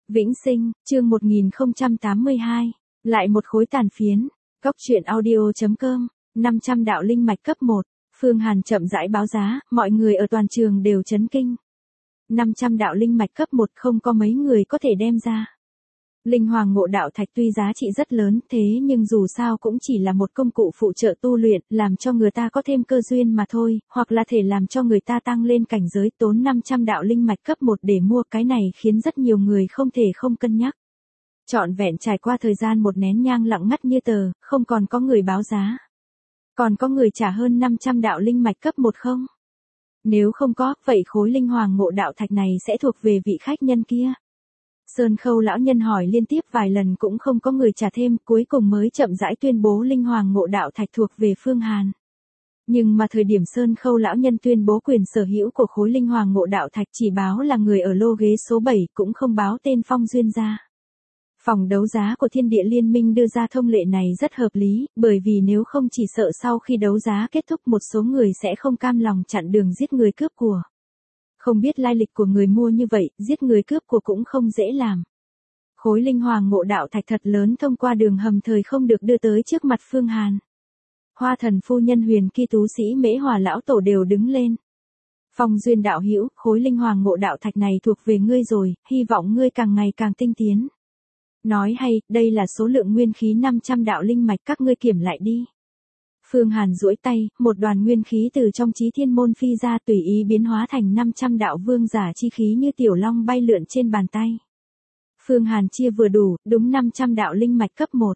Vĩnh sinh, chương 1082. Lại một khối tàn phiến. Góc truyện audio.com. 500 đạo linh mạch cấp 1. Phương Hàn chậm rãi báo giá, mọi người ở toàn trường đều chấn kinh. 500 đạo linh mạch cấp 1 không có mấy người có thể đem ra. Linh hoàng ngộ đạo thạch tuy giá trị rất lớn, thế nhưng dù sao cũng chỉ là một công cụ phụ trợ tu luyện, làm cho người ta có thêm cơ duyên mà thôi, hoặc là thể làm cho người ta tăng lên cảnh giới. Tốn 500 đạo linh mạch cấp 1 để mua cái này khiến rất nhiều người không thể không cân nhắc. Trọn vẹn trải qua thời gian một nén nhang lặng ngắt như tờ, không còn có người báo giá. Còn có người trả hơn 500 đạo linh mạch cấp 1 không? Nếu không có, vậy khối linh hoàng ngộ đạo thạch này sẽ thuộc về vị khách nhân kia. Sơn Khâu lão nhân hỏi liên tiếp vài lần cũng không có người trả thêm, cuối cùng mới chậm rãi tuyên bố linh hoàng ngộ đạo thạch thuộc về Phương Hàn. Nhưng mà thời điểm Sơn Khâu lão nhân tuyên bố quyền sở hữu của khối linh hoàng ngộ đạo thạch chỉ báo là người ở lô ghế số 7, cũng không báo tên Phong Duyên gia. Phòng đấu giá của Thiên Địa Liên Minh đưa ra thông lệ này rất hợp lý, bởi vì nếu không chỉ sợ sau khi đấu giá kết thúc một số người sẽ không cam lòng chặn đường giết người cướp của. Không biết lai lịch của người mua như vậy, giết người cướp của cũng không dễ làm. Khối linh hoàng ngộ đạo thạch thật lớn thông qua đường hầm thời không được đưa tới trước mặt Phương Hàn. Hoa Thần phu nhân Huyền Ki tú sĩ Mễ Hòa lão tổ đều đứng lên. Phong Duyên đạo hữu, khối linh hoàng ngộ đạo thạch này thuộc về ngươi rồi, hy vọng ngươi càng ngày càng tinh tiến. Nói hay, đây là số lượng nguyên khí 500 đạo linh mạch, các ngươi kiểm lại đi. Phương Hàn duỗi tay, một đoàn nguyên khí từ trong Chí Thiên môn phi ra tùy ý biến hóa thành 500 đạo vương giả chi khí như tiểu long bay lượn trên bàn tay. Phương Hàn chia vừa đủ, đúng 500 đạo linh mạch cấp 1.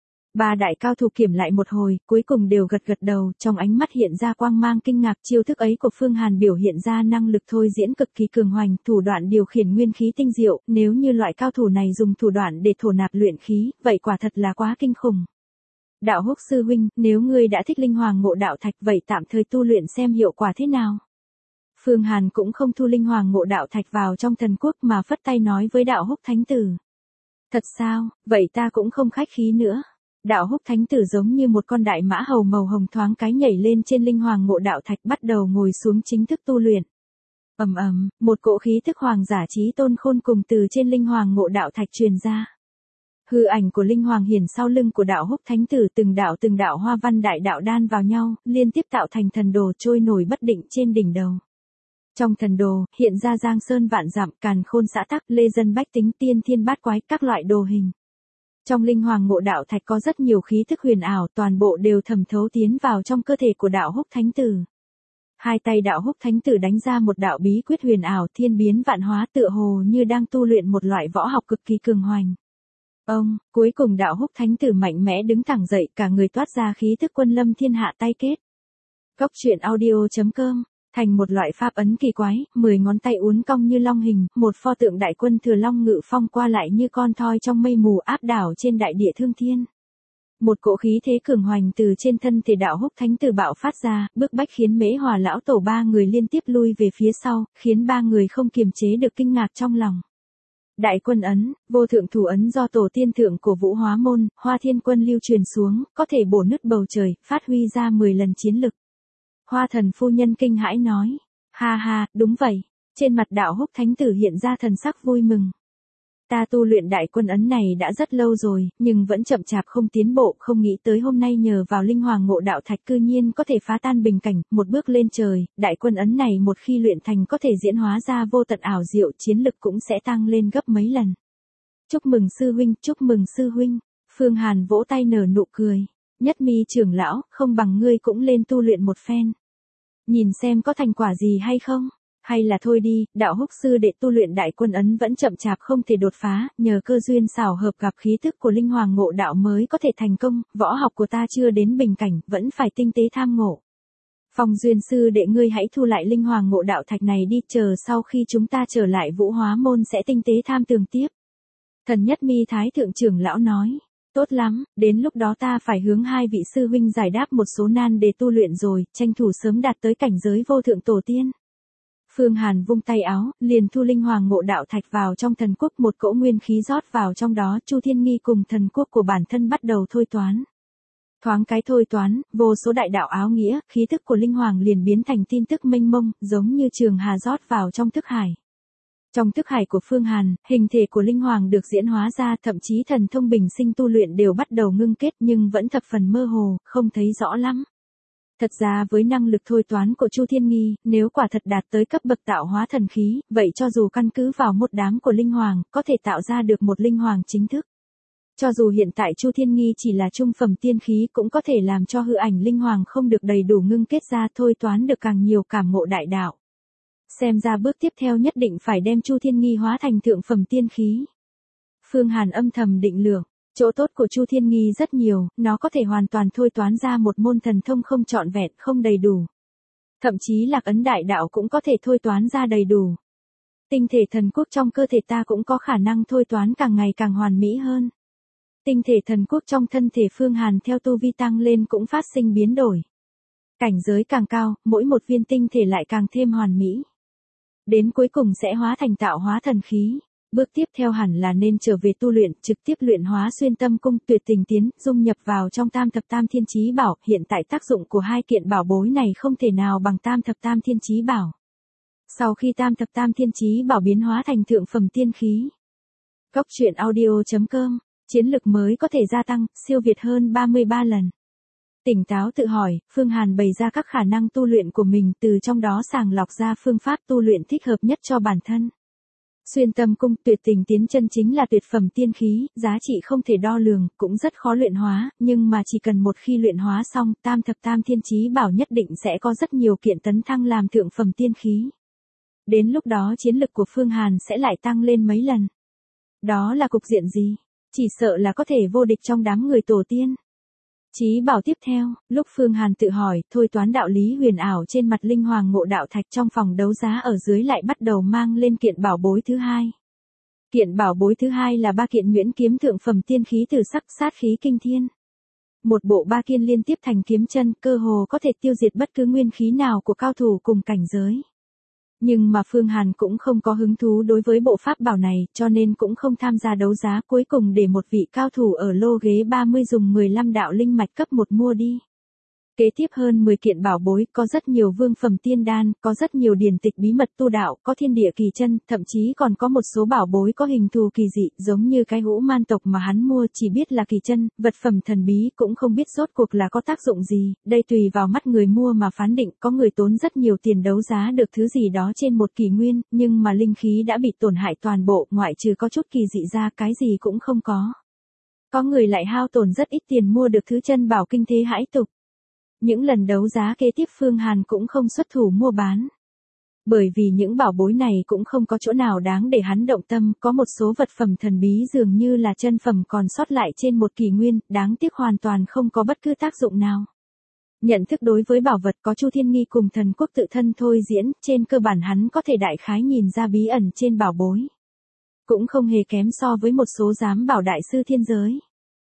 Ba đại cao thủ kiểm lại một hồi, cuối cùng đều gật gật đầu, trong ánh mắt hiện ra quang mang kinh ngạc. Chiêu thức ấy của Phương Hàn biểu hiện ra năng lực thôi diễn cực kỳ cường hoành, thủ đoạn điều khiển nguyên khí tinh diệu, nếu như loại cao thủ này dùng thủ đoạn để thổ nạp luyện khí, vậy quả thật là quá kinh khủng. Đạo Húc sư huynh, nếu ngươi đã thích linh hoàng ngộ đạo thạch vậy tạm thời tu luyện xem hiệu quả thế nào. Phương Hàn cũng không thu linh hoàng ngộ đạo thạch vào trong thần quốc mà phất tay nói với đạo Húc thánh tử. Thật sao, vậy ta cũng không khách khí nữa. Đạo Húc thánh tử giống như một con đại mã hầu màu hồng thoáng cái nhảy lên trên linh hoàng ngộ đạo thạch, bắt đầu ngồi xuống chính thức tu luyện. Một cỗ khí thức hoàng giả chí tôn khôn cùng từ trên linh hoàng ngộ đạo thạch truyền ra. Hư ảnh của linh hoàng hiển sau lưng của đạo Húc thánh tử, từng đạo hoa văn đại đạo đan vào nhau, liên tiếp tạo thành thần đồ trôi nổi bất định trên đỉnh đầu. Trong thần đồ, hiện ra giang sơn vạn dặm, càn khôn xã tắc, lê dân bách tính, tiên thiên bát quái, các loại đồ hình. Trong linh hoàng ngộ đạo thạch có rất nhiều khí thức huyền ảo, toàn bộ đều thẩm thấu tiến vào trong cơ thể của đạo Húc thánh tử. Hai tay đạo Húc thánh tử đánh ra một đạo bí quyết huyền ảo, thiên biến vạn hóa, tựa hồ như đang tu luyện một loại võ học cực kỳ cường hoành. Cuối cùng đạo Húc thánh tử mạnh mẽ đứng thẳng dậy, cả người toát ra khí thức quân lâm thiên hạ tay kết. Góc truyện audio.com. Thành một loại pháp ấn kỳ quái, 10 ngón tay uốn cong như long hình, một pho tượng đại quân thừa long ngự phong qua lại như con thoi trong mây mù áp đảo trên đại địa thương thiên. Một cỗ khí thế cường hoành từ trên thân thể đạo Húc thánh tử bạo phát ra, bức bách khiến Mễ Hòa lão tổ ba người liên tiếp lui về phía sau, khiến ba người không kiềm chế được kinh ngạc trong lòng. Đại quân ấn, vô thượng thủ ấn do tổ tiên thượng của Vũ Hóa môn, Hoa Thiên Quân lưu truyền xuống, có thể bổ nứt bầu trời, phát huy ra 10 lần chiến lực. Hoa Thần phu nhân kinh hãi nói, ha ha, đúng vậy. Trên mặt đạo Húc thánh tử hiện ra thần sắc vui mừng. Ta tu luyện đại quân ấn này đã rất lâu rồi, nhưng vẫn chậm chạp không tiến bộ, không nghĩ tới hôm nay nhờ vào linh hoàng ngộ đạo thạch cư nhiên có thể phá tan bình cảnh, một bước lên trời. Đại quân ấn này một khi luyện thành có thể diễn hóa ra vô tận ảo diệu, chiến lực cũng sẽ tăng lên gấp mấy lần. Chúc mừng sư huynh, chúc mừng sư huynh. Phương Hàn vỗ tay nở nụ cười. Nhất Mi trưởng lão, không bằng ngươi cũng lên tu luyện một phen. Nhìn xem có thành quả gì hay không? Hay là thôi đi, đạo Húc sư đệ tu luyện đại quân ấn vẫn chậm chạp không thể đột phá, nhờ cơ duyên xảo hợp gặp khí thức của linh hoàng ngộ đạo mới có thể thành công, võ học của ta chưa đến bình cảnh, vẫn phải tinh tế tham ngộ. Phong Duyên sư đệ ngươi hãy thu lại linh hoàng ngộ đạo thạch này đi, chờ sau khi chúng ta trở lại Vũ Hóa môn sẽ tinh tế tham tường tiếp. Thần Nhất Mi thái thượng trưởng lão nói. Tốt lắm, đến lúc đó ta phải hướng hai vị sư huynh giải đáp một số nan đề tu luyện rồi, tranh thủ sớm đạt tới cảnh giới vô thượng tổ tiên. Phương Hàn vung tay áo, liền thu linh hoàng ngộ đạo thạch vào trong thần quốc, một cỗ nguyên khí rót vào trong đó, Chu Thiên Nghi cùng thần quốc của bản thân bắt đầu thôi toán. Thoáng cái thôi toán, vô số đại đạo áo nghĩa, khí thức của linh hoàng liền biến thành tin tức mênh mông, giống như trường hà rót vào trong thức hải. Trong thức hải của Phương Hàn, hình thể của Linh Hoàng được diễn hóa ra, thậm chí thần thông bình sinh tu luyện đều bắt đầu ngưng kết nhưng vẫn thập phần mơ hồ, không thấy rõ lắm. Thật ra với năng lực thôi toán của Chu Thiên Nghi, nếu quả thật đạt tới cấp bậc tạo hóa thần khí, vậy cho dù căn cứ vào một đám của Linh Hoàng, có thể tạo ra được một Linh Hoàng chính thức. Cho dù hiện tại Chu Thiên Nghi chỉ là trung phẩm tiên khí cũng có thể làm cho hư ảnh Linh Hoàng không được đầy đủ ngưng kết ra, thôi toán được càng nhiều cảm ngộ đại đạo. Xem ra bước tiếp theo nhất định phải đem Chu Thiên Nghi hóa thành thượng phẩm tiên khí. Phương Hàn âm thầm định lượng, chỗ tốt của Chu Thiên Nghi rất nhiều, nó có thể hoàn toàn thôi toán ra một môn thần thông không trọn vẹn, không đầy đủ. Thậm chí Lạc Ấn Đại Đạo cũng có thể thôi toán ra đầy đủ. Tinh thể thần quốc trong cơ thể ta cũng có khả năng thôi toán càng ngày càng hoàn mỹ hơn. Tinh thể thần quốc trong thân thể Phương Hàn theo tu vi tăng lên cũng phát sinh biến đổi. Cảnh giới càng cao, mỗi một viên tinh thể lại càng thêm hoàn mỹ. Đến cuối cùng sẽ hóa thành tạo hóa thần khí. Bước tiếp theo hẳn là nên trở về tu luyện, trực tiếp luyện hóa xuyên tâm cung, tuyệt tình tiến, dung nhập vào trong tam thập tam thiên chí bảo. Hiện tại tác dụng của hai kiện bảo bối này không thể nào bằng tam thập tam thiên chí bảo. Sau khi tam thập tam thiên chí bảo biến hóa thành thượng phẩm tiên khí. Góc truyện audio.com, chiến lực mới có thể gia tăng, siêu việt hơn 33 lần. Tỉnh táo tự hỏi, Phương Hàn bày ra các khả năng tu luyện của mình, từ trong đó sàng lọc ra phương pháp tu luyện thích hợp nhất cho bản thân. Xuyên tâm cung, tuyệt tình tiến chân chính là tuyệt phẩm tiên khí, giá trị không thể đo lường, cũng rất khó luyện hóa, nhưng mà chỉ cần một khi luyện hóa xong, tam thập tam thiên chí bảo nhất định sẽ có rất nhiều kiện tấn thăng làm thượng phẩm tiên khí. Đến lúc đó chiến lực của Phương Hàn sẽ lại tăng lên mấy lần. Đó là cục diện gì? Chỉ sợ là có thể vô địch trong đám người tổ tiên. Chí bảo tiếp theo, lúc Phương Hàn tự hỏi, thôi toán đạo lý huyền ảo trên mặt Linh Hoàng Ngộ Đạo Thạch trong phòng đấu giá ở dưới lại bắt đầu mang lên kiện bảo bối thứ hai. Kiện bảo bối thứ hai là ba kiện nhuyễn kiếm thượng phẩm tiên khí từ sắc sát khí kinh thiên. Một bộ ba kiên liên tiếp thành kiếm chân, cơ hồ có thể tiêu diệt bất cứ nguyên khí nào của cao thủ cùng cảnh giới. Nhưng mà Phương Hàn cũng không có hứng thú đối với bộ pháp bảo này, cho nên cũng không tham gia đấu giá, cuối cùng để một vị cao thủ ở lô ghế 30 dùng 15 đạo linh mạch cấp 1 mua đi. Kế tiếp hơn 10 kiện bảo bối, có rất nhiều vương phẩm tiên đan, có rất nhiều điển tịch bí mật tu đạo, có thiên địa kỳ chân, thậm chí còn có một số bảo bối có hình thù kỳ dị, giống như cái hũ man tộc mà hắn mua chỉ biết là kỳ chân, vật phẩm thần bí, cũng không biết rốt cuộc là có tác dụng gì, đây tùy vào mắt người mua mà phán định, có người tốn rất nhiều tiền đấu giá được thứ gì đó trên một kỷ nguyên, nhưng mà linh khí đã bị tổn hại toàn bộ, ngoại trừ có chút kỳ dị ra, cái gì cũng không có. Có người lại hao tổn rất ít tiền mua được thứ chân bảo kinh thế hãi tục. Những lần đấu giá kế tiếp Phương Hàn cũng không xuất thủ mua bán. Bởi vì những bảo bối này cũng không có chỗ nào đáng để hắn động tâm, có một số vật phẩm thần bí dường như là chân phẩm còn sót lại trên một kỷ nguyên, đáng tiếc hoàn toàn không có bất cứ tác dụng nào. Nhận thức đối với bảo vật có Chu Thiên Nghi cùng thần quốc tự thân thôi diễn, trên cơ bản hắn có thể đại khái nhìn ra bí ẩn trên bảo bối. Cũng không hề kém so với một số giám bảo đại sư thiên giới.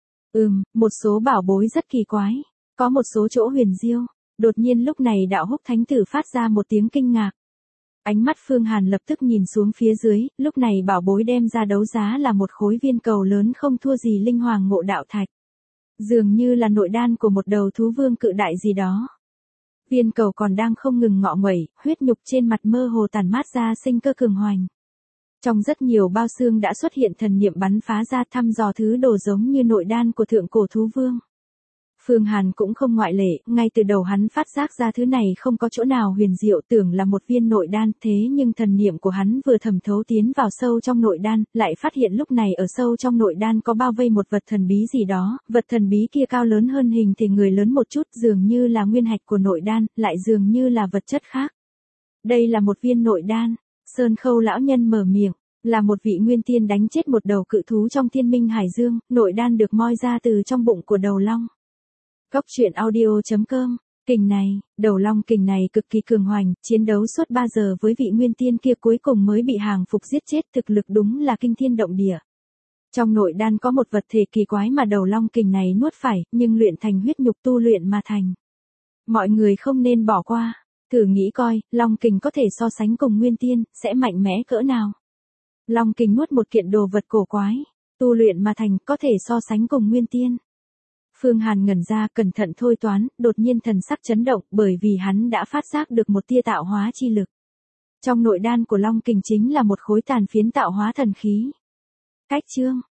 Một số bảo bối rất kỳ quái. Có một số chỗ huyền diệu. Đột nhiên lúc này đạo húc thánh tử phát ra một tiếng kinh ngạc. Ánh mắt Phương Hàn lập tức nhìn xuống phía dưới, lúc này bảo bối đem ra đấu giá là một khối viên cầu lớn không thua gì Linh Hoàng Ngộ Đạo Thạch. Dường như là nội đan của một đầu thú vương cự đại gì đó. Viên cầu còn đang không ngừng ngọ nguậy, huyết nhục trên mặt mơ hồ tản mát ra sinh cơ cường hoành. Trong rất nhiều bao xương đã xuất hiện thần niệm bắn phá ra thăm dò thứ đồ giống như nội đan của thượng cổ thú vương. Phương Hàn cũng không ngoại lệ, ngay từ đầu hắn phát giác ra thứ này không có chỗ nào huyền diệu, tưởng là một viên nội đan, thế nhưng thần niệm của hắn vừa thẩm thấu tiến vào sâu trong nội đan, lại phát hiện lúc này ở sâu trong nội đan có bao vây một vật thần bí gì đó, vật thần bí kia cao lớn hơn hình thể người lớn một chút, dường như là nguyên hạch của nội đan, lại dường như là vật chất khác. Đây là một viên nội đan, Sơn Khâu lão nhân mở miệng. Là một vị nguyên tiên đánh chết một đầu cự thú trong Thiên Minh Hải Dương, nội đan được moi ra từ trong bụng của đầu long. Góc truyện audio.com, kình này, đầu long kình này cực kỳ cường hoành, chiến đấu suốt 3 giờ với vị nguyên tiên kia cuối cùng mới bị hàng phục giết chết, thực lực đúng là kinh thiên động địa. Trong nội đan có một vật thể kỳ quái mà đầu long kình này nuốt phải, nhưng luyện thành huyết nhục tu luyện mà thành. Mọi người không nên bỏ qua, thử nghĩ coi, long kình có thể so sánh cùng nguyên tiên, sẽ mạnh mẽ cỡ nào. Long kình nuốt một kiện đồ vật cổ quái, tu luyện mà thành, có thể so sánh cùng nguyên tiên. Phương Hàn ngẩn ra, cẩn thận thôi toán, đột nhiên thần sắc chấn động, bởi vì hắn đã phát giác được một tia tạo hóa chi lực. Trong nội đan của Long Kình chính là một khối tàn phiến tạo hóa thần khí. Cách chương